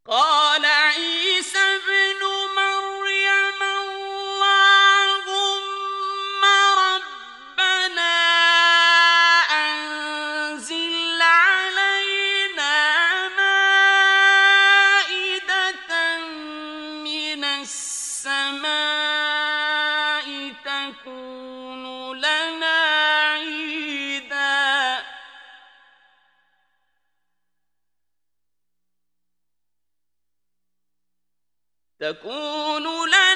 قال عيسى ابن مريم اللهم ربنا أنزل علينا مائدة من السماء تكون لنا